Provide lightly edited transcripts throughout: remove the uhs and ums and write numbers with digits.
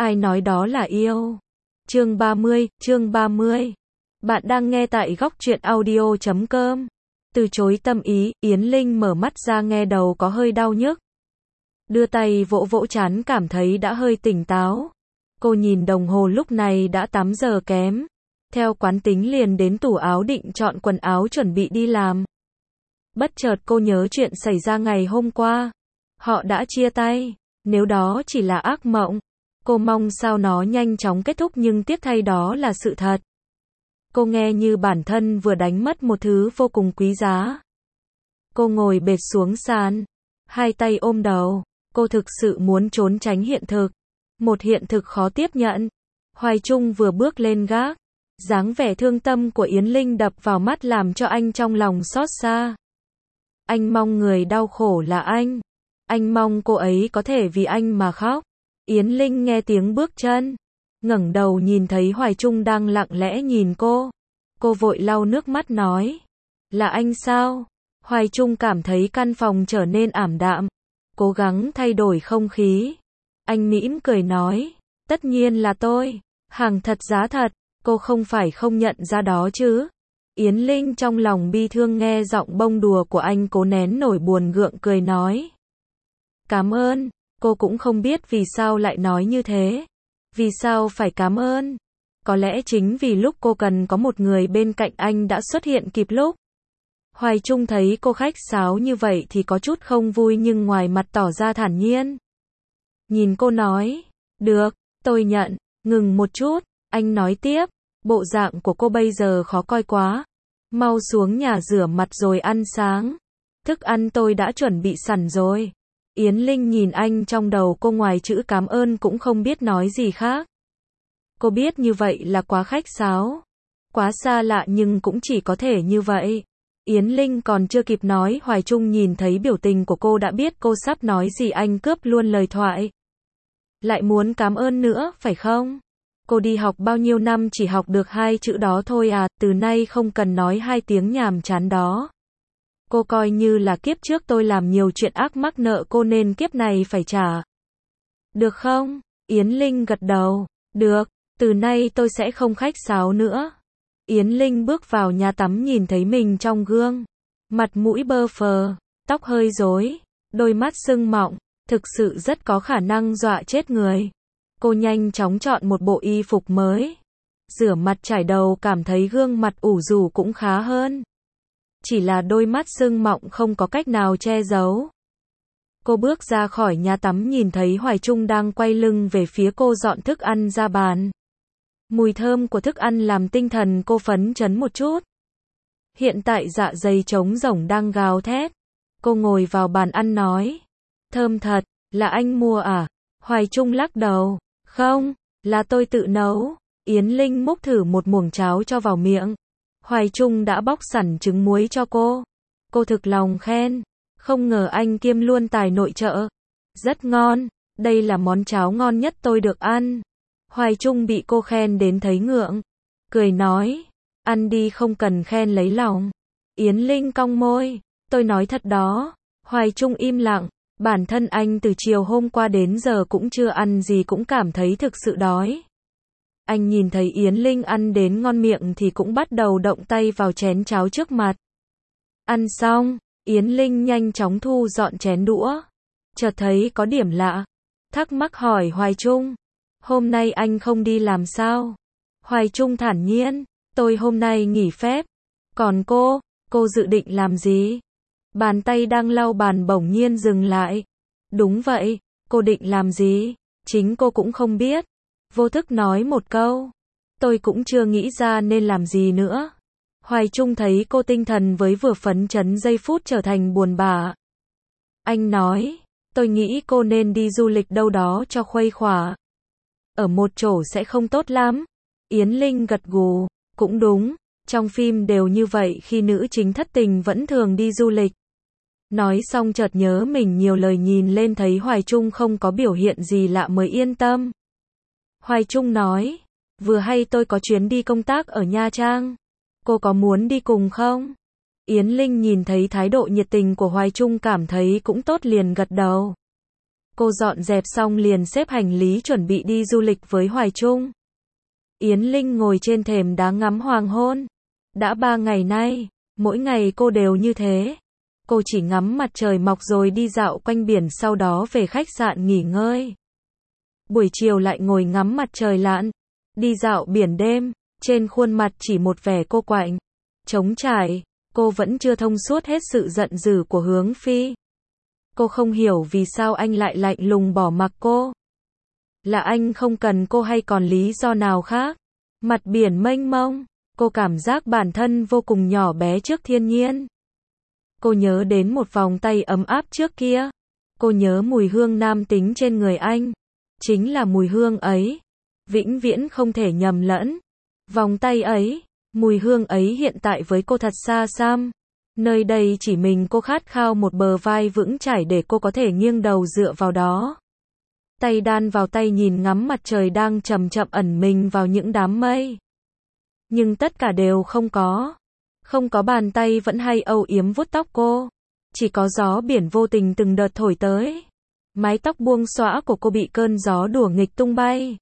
Ai nói đó là yêu? Chương 30. Bạn đang nghe tại góc truyện audio.com. Từ chối tâm ý, Yến Linh mở mắt ra nghe đầu có hơi đau nhức. Đưa tay vỗ vỗ trán cảm thấy đã hơi tỉnh táo. Cô nhìn đồng hồ lúc này đã 8 giờ kém. Theo quán tính liền đến tủ áo định chọn quần áo chuẩn bị đi làm. Bất chợt cô nhớ chuyện xảy ra ngày hôm qua. Họ đã chia tay. Nếu đó chỉ là ác mộng, cô mong sao nó nhanh chóng kết thúc nhưng tiếc thay đó là sự thật. Cô nghe như bản thân vừa đánh mất một thứ vô cùng quý giá. Cô ngồi bệt xuống sàn, hai tay ôm đầu. Cô thực sự muốn trốn tránh hiện thực. Một hiện thực khó tiếp nhận. Hoài Trung vừa bước lên gác. Dáng vẻ thương tâm của Yến Linh đập vào mắt làm cho anh trong lòng xót xa. Anh mong người đau khổ là anh. Anh mong cô ấy có thể vì anh mà khóc. Yến Linh nghe tiếng bước chân. Ngẩng đầu nhìn thấy Hoài Trung đang lặng lẽ nhìn cô. Cô vội lau nước mắt nói. Là anh sao? Hoài Trung cảm thấy căn phòng trở nên ảm đạm. Cố gắng thay đổi không khí. Anh mỉm cười nói. Tất nhiên là tôi. Hàng thật giá thật. Cô không phải không nhận ra đó chứ. Yến Linh trong lòng bi thương nghe giọng bông đùa của anh cố nén nổi buồn gượng cười nói. Cảm ơn. Cô cũng không biết vì sao lại nói như thế. Vì sao phải cảm ơn? Có lẽ chính vì lúc cô cần có một người bên cạnh anh đã xuất hiện kịp lúc. Hoài Trung thấy cô khách sáo như vậy thì có chút không vui nhưng ngoài mặt tỏ ra thản nhiên. Nhìn cô nói. Được, tôi nhận. Ngừng một chút. Anh nói tiếp. Bộ dạng của cô bây giờ khó coi quá. Mau xuống nhà rửa mặt rồi ăn sáng. Thức ăn tôi đã chuẩn bị sẵn rồi. Yến Linh nhìn anh trong đầu cô ngoài chữ cảm ơn cũng không biết nói gì khác. Cô biết như vậy là quá khách sáo. Quá xa lạ nhưng cũng chỉ có thể như vậy. Yến Linh còn chưa kịp nói Hoài Trung nhìn thấy biểu tình của cô đã biết cô sắp nói gì anh cướp luôn lời thoại. Lại muốn cảm ơn nữa, phải không? Cô đi học bao nhiêu năm chỉ học được 2 chữ đó thôi à, từ nay không cần nói 2 tiếng nhàm chán đó. Cô coi như là kiếp trước tôi làm nhiều chuyện ác mắc nợ cô nên kiếp này phải trả. Được không? Yến Linh gật đầu. Được, từ nay tôi sẽ không khách sáo nữa. Yến Linh bước vào nhà tắm nhìn thấy mình trong gương. Mặt mũi bơ phờ, tóc hơi rối, đôi mắt sưng mọng, thực sự rất có khả năng dọa chết người. Cô nhanh chóng chọn một bộ y phục mới. Rửa mặt chải đầu cảm thấy gương mặt ủ rũ cũng khá hơn. Chỉ là đôi mắt sưng mọng không có cách nào che giấu. Cô bước ra khỏi nhà tắm nhìn thấy Hoài Trung đang quay lưng về phía cô dọn thức ăn ra bàn. Mùi thơm của thức ăn làm tinh thần cô phấn chấn một chút. Hiện tại dạ dày trống rỗng đang gào thét. Cô ngồi vào bàn ăn nói. Thơm thật, là anh mua à? Hoài Trung lắc đầu. Không, là tôi tự nấu. Yến Linh múc thử một muỗng cháo cho vào miệng. Hoài Trung đã bóc sẵn trứng muối cho cô. Cô thực lòng khen. Không ngờ anh kiêm luôn tài nội trợ. Rất ngon, đây là món cháo ngon nhất tôi được ăn. Hoài Trung bị cô khen đến thấy ngượng. Cười nói, ăn đi không cần khen lấy lòng. Yến Linh cong môi, tôi nói thật đó. Hoài Trung im lặng, bản thân anh từ chiều hôm qua đến giờ cũng chưa ăn gì cũng cảm thấy thực sự đói. Anh nhìn thấy Yến Linh ăn đến ngon miệng thì cũng bắt đầu động tay vào chén cháo trước mặt. Ăn xong, Yến Linh nhanh chóng thu dọn chén đũa. Chợt thấy có điểm lạ. Thắc mắc hỏi Hoài Trung. Hôm nay anh không đi làm sao? Hoài Trung thản nhiên. Tôi hôm nay nghỉ phép. Còn cô dự định làm gì? Bàn tay đang lau bàn bỗng nhiên dừng lại. Đúng vậy, cô định làm gì? Chính cô cũng không biết. Vô thức nói một câu. Tôi cũng chưa nghĩ ra nên làm gì nữa. Hoài Trung thấy cô tinh thần với vừa phấn chấn giây phút trở thành buồn bã. Anh nói, tôi nghĩ cô nên đi du lịch đâu đó cho khuây khỏa. Ở một chỗ sẽ không tốt lắm. Yến Linh gật gù, cũng đúng, trong phim đều như vậy khi nữ chính thất tình vẫn thường đi du lịch. Nói xong chợt nhớ mình nhiều lời nhìn lên thấy Hoài Trung không có biểu hiện gì lạ mới yên tâm. Hoài Trung nói, vừa hay tôi có chuyến đi công tác ở Nha Trang. Cô có muốn đi cùng không? Yến Linh nhìn thấy thái độ nhiệt tình của Hoài Trung cảm thấy cũng tốt liền gật đầu. Cô dọn dẹp xong liền xếp hành lý chuẩn bị đi du lịch với Hoài Trung. Yến Linh ngồi trên thềm đá ngắm hoàng hôn. Đã 3 ngày nay, mỗi ngày cô đều như thế. Cô chỉ ngắm mặt trời mọc rồi đi dạo quanh biển, sau đó về khách sạn nghỉ ngơi. Buổi chiều lại ngồi ngắm mặt trời lặn, đi dạo biển đêm, trên khuôn mặt chỉ một vẻ cô quạnh, trống trải. Cô vẫn chưa thông suốt hết sự giận dữ của Hướng Phi. Cô không hiểu vì sao anh lại lạnh lùng bỏ mặc cô. Là anh không cần cô hay còn lý do nào khác? Mặt biển mênh mông, cô cảm giác bản thân vô cùng nhỏ bé trước thiên nhiên. Cô nhớ đến một vòng tay ấm áp trước kia. Cô nhớ mùi hương nam tính trên người anh. Chính là mùi hương ấy. Vĩnh viễn không thể nhầm lẫn. Vòng tay ấy, mùi hương ấy hiện tại với cô thật xa xăm. Nơi đây chỉ mình cô khát khao một bờ vai vững chãi để cô có thể nghiêng đầu dựa vào đó. Tay đan vào tay nhìn ngắm mặt trời đang chậm chậm ẩn mình vào những đám mây. Nhưng tất cả đều không có. Không có bàn tay vẫn hay âu yếm vuốt tóc cô. Chỉ có gió biển vô tình từng đợt thổi tới. Mái tóc buông xõa của cô bị cơn gió đùa nghịch tung bay.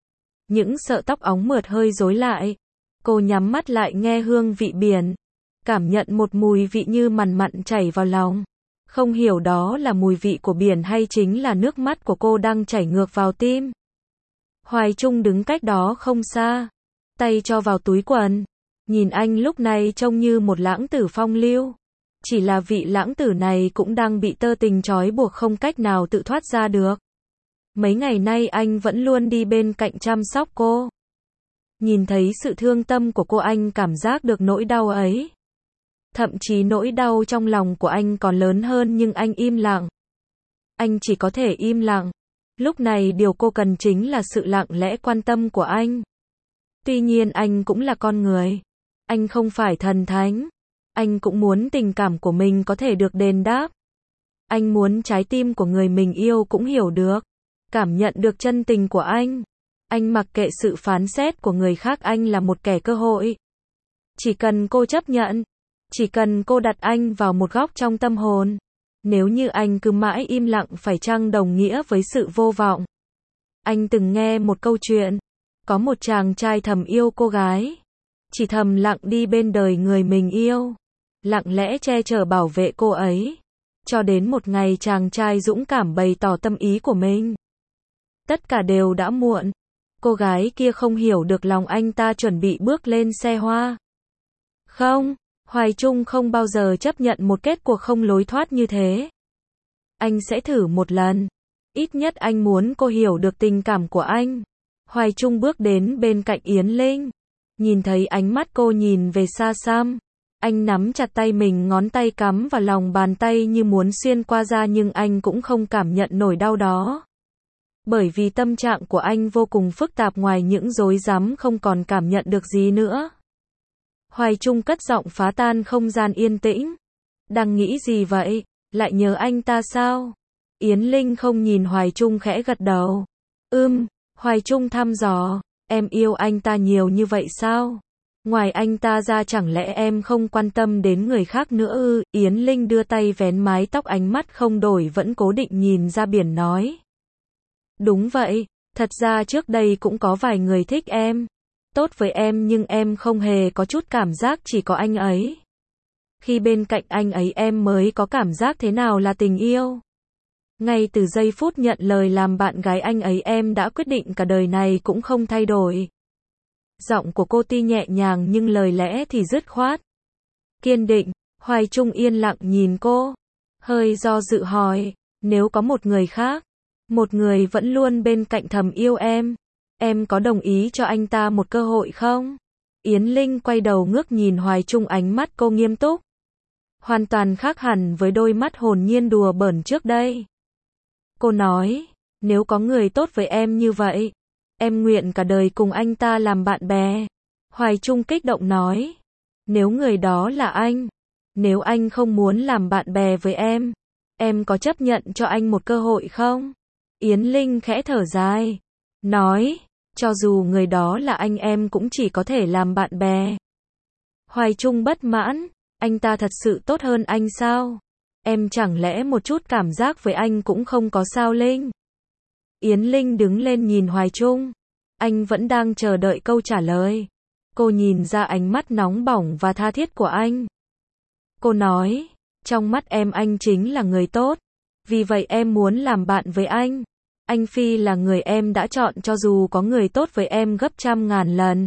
Những sợi tóc óng mượt hơi rối lại. Cô nhắm mắt lại nghe hương vị biển. Cảm nhận một mùi vị như mặn mặn chảy vào lòng. Không hiểu đó là mùi vị của biển hay chính là nước mắt của cô đang chảy ngược vào tim. Hoài Trung đứng cách đó không xa. Tay cho vào túi quần. Nhìn anh lúc này trông như một lãng tử phong lưu. Chỉ là vị lãng tử này cũng đang bị tơ tình trói buộc không cách nào tự thoát ra được. Mấy ngày nay anh vẫn luôn đi bên cạnh chăm sóc cô. Nhìn thấy sự thương tâm của cô anh cảm giác được nỗi đau ấy. Thậm chí nỗi đau trong lòng của anh còn lớn hơn nhưng anh im lặng. Anh chỉ có thể im lặng. Lúc này điều cô cần chính là sự lặng lẽ quan tâm của anh. Tuy nhiên anh cũng là con người. Anh không phải thần thánh. Anh cũng muốn tình cảm của mình có thể được đền đáp. Anh muốn trái tim của người mình yêu cũng hiểu được. Cảm nhận được chân tình của anh. Anh mặc kệ sự phán xét của người khác, anh là một kẻ cơ hội. Chỉ cần cô chấp nhận. Chỉ cần cô đặt anh vào một góc trong tâm hồn. Nếu như anh cứ mãi im lặng phải chăng đồng nghĩa với sự vô vọng. Anh từng nghe một câu chuyện. Có một chàng trai thầm yêu cô gái. Chỉ thầm lặng đi bên đời người mình yêu. Lặng lẽ che chở bảo vệ cô ấy. Cho đến một ngày chàng trai dũng cảm bày tỏ tâm ý của mình. Tất cả đều đã muộn. Cô gái kia không hiểu được lòng anh ta chuẩn bị bước lên xe hoa. Không, Hoài Trung không bao giờ chấp nhận một kết cuộc không lối thoát như thế. Anh sẽ thử một lần. Ít nhất anh muốn cô hiểu được tình cảm của anh. Hoài Trung bước đến bên cạnh Yến Linh. Nhìn thấy ánh mắt cô nhìn về xa xăm. Anh nắm chặt tay mình, ngón tay cắm vào lòng bàn tay như muốn xuyên qua da nhưng anh cũng không cảm nhận nổi đau đó. Bởi vì tâm trạng của anh vô cùng phức tạp, ngoài những rối rắm không còn cảm nhận được gì nữa. Hoài Trung cất giọng phá tan không gian yên tĩnh. Đang nghĩ gì vậy? Lại nhớ anh ta sao? Yến Linh không nhìn Hoài Trung khẽ gật đầu. Hoài Trung thăm dò. Em yêu anh ta nhiều như vậy sao? Ngoài anh ta ra chẳng lẽ em không quan tâm đến người khác nữa ư? Yến Linh đưa tay vén mái tóc, ánh mắt không đổi vẫn cố định nhìn ra biển nói. Đúng vậy, thật ra trước đây cũng có vài người thích em. Tốt với em nhưng em không hề có chút cảm giác, chỉ có anh ấy. Khi bên cạnh anh ấy em mới có cảm giác thế nào là tình yêu. Ngay từ giây phút nhận lời làm bạn gái anh ấy em đã quyết định cả đời này cũng không thay đổi. Giọng của cô tuy nhẹ nhàng nhưng lời lẽ thì dứt khoát. Kiên định. Hoài Trung yên lặng nhìn cô. Hơi do dự hỏi. Nếu có một người khác. Một người vẫn luôn bên cạnh thầm yêu em có đồng ý cho anh ta một cơ hội không? Yến Linh quay đầu ngước nhìn Hoài Trung, ánh mắt cô nghiêm túc. Hoàn toàn khác hẳn với đôi mắt hồn nhiên đùa bỡn trước đây. Cô nói, nếu có người tốt với em như vậy, em nguyện cả đời cùng anh ta làm bạn bè. Hoài Trung kích động nói, nếu người đó là anh, nếu anh không muốn làm bạn bè với em có chấp nhận cho anh một cơ hội không? Yến Linh khẽ thở dài, nói, cho dù người đó là anh em cũng chỉ có thể làm bạn bè. Hoài Trung bất mãn, anh ta thật sự tốt hơn anh sao? Em chẳng lẽ một chút cảm giác với anh cũng không có sao Linh? Yến Linh đứng lên nhìn Hoài Trung. Anh vẫn đang chờ đợi câu trả lời. Cô nhìn ra ánh mắt nóng bỏng và tha thiết của anh. Cô nói, trong mắt em anh chính là người tốt. Vì vậy em muốn làm bạn với anh. Anh Phi là người em đã chọn cho dù có người tốt với em gấp trăm ngàn lần.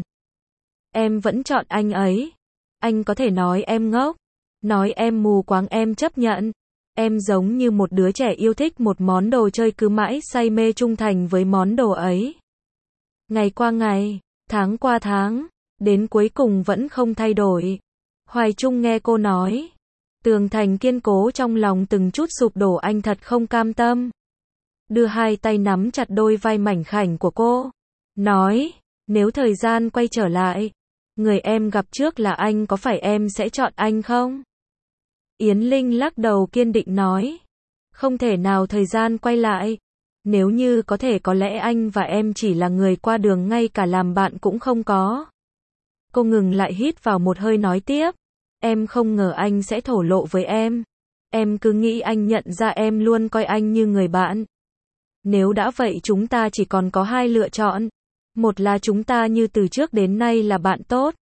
Em vẫn chọn anh ấy. Anh có thể nói em ngốc, nói em mù quáng em chấp nhận. Em giống như một đứa trẻ yêu thích một món đồ chơi cứ mãi say mê trung thành với món đồ ấy. Ngày qua ngày, tháng qua tháng, đến cuối cùng vẫn không thay đổi. Hoài Trung nghe cô nói. Tường thành kiên cố trong lòng từng chút sụp đổ anh thật không cam tâm. Đưa hai tay nắm chặt đôi vai mảnh khảnh của cô. Nói, nếu thời gian quay trở lại, người em gặp trước là anh có phải em sẽ chọn anh không? Yến Linh lắc đầu kiên định nói. Không thể nào thời gian quay lại. Nếu như có thể có lẽ anh và em chỉ là người qua đường ngay cả làm bạn cũng không có. Cô ngừng lại hít vào một hơi nói tiếp. Em không ngờ anh sẽ thổ lộ với em. Em cứ nghĩ anh nhận ra em luôn coi anh như người bạn. Nếu đã vậy chúng ta chỉ còn có hai lựa chọn. Một là chúng ta như từ trước đến nay là bạn tốt.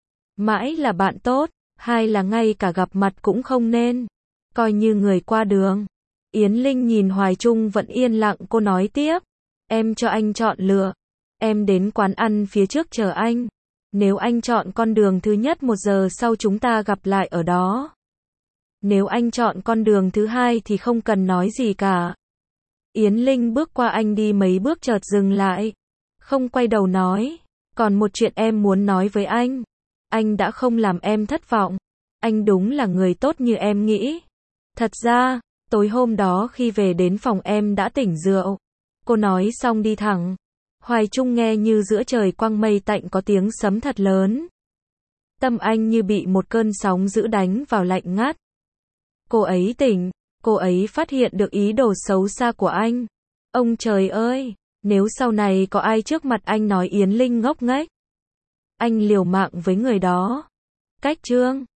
Mãi là bạn tốt. Hai là ngay cả gặp mặt cũng không nên. Coi như người qua đường. Yến Linh nhìn Hoài Trung vẫn yên lặng cô nói tiếp. Em cho anh chọn lựa. Em đến quán ăn phía trước chờ anh. Nếu anh chọn con đường thứ nhất 1 giờ sau chúng ta gặp lại ở đó. Nếu anh chọn con đường thứ hai thì không cần nói gì cả. Yến Linh bước qua anh đi mấy bước chợt dừng lại. Không quay đầu nói. Còn một chuyện em muốn nói với anh. Anh đã không làm em thất vọng. Anh đúng là người tốt như em nghĩ. Thật ra, tối hôm đó khi về đến phòng em đã tỉnh rượu. Cô nói xong đi thẳng. Hoài Trung nghe như giữa trời quang mây tạnh có tiếng sấm thật lớn. Tâm anh như bị một cơn sóng dữ đánh vào lạnh ngắt. Cô ấy tỉnh, cô ấy phát hiện được ý đồ xấu xa của anh. Ông trời ơi, nếu sau này có ai trước mặt anh nói Yến Linh ngốc nghếch, anh liều mạng với người đó. Cách chương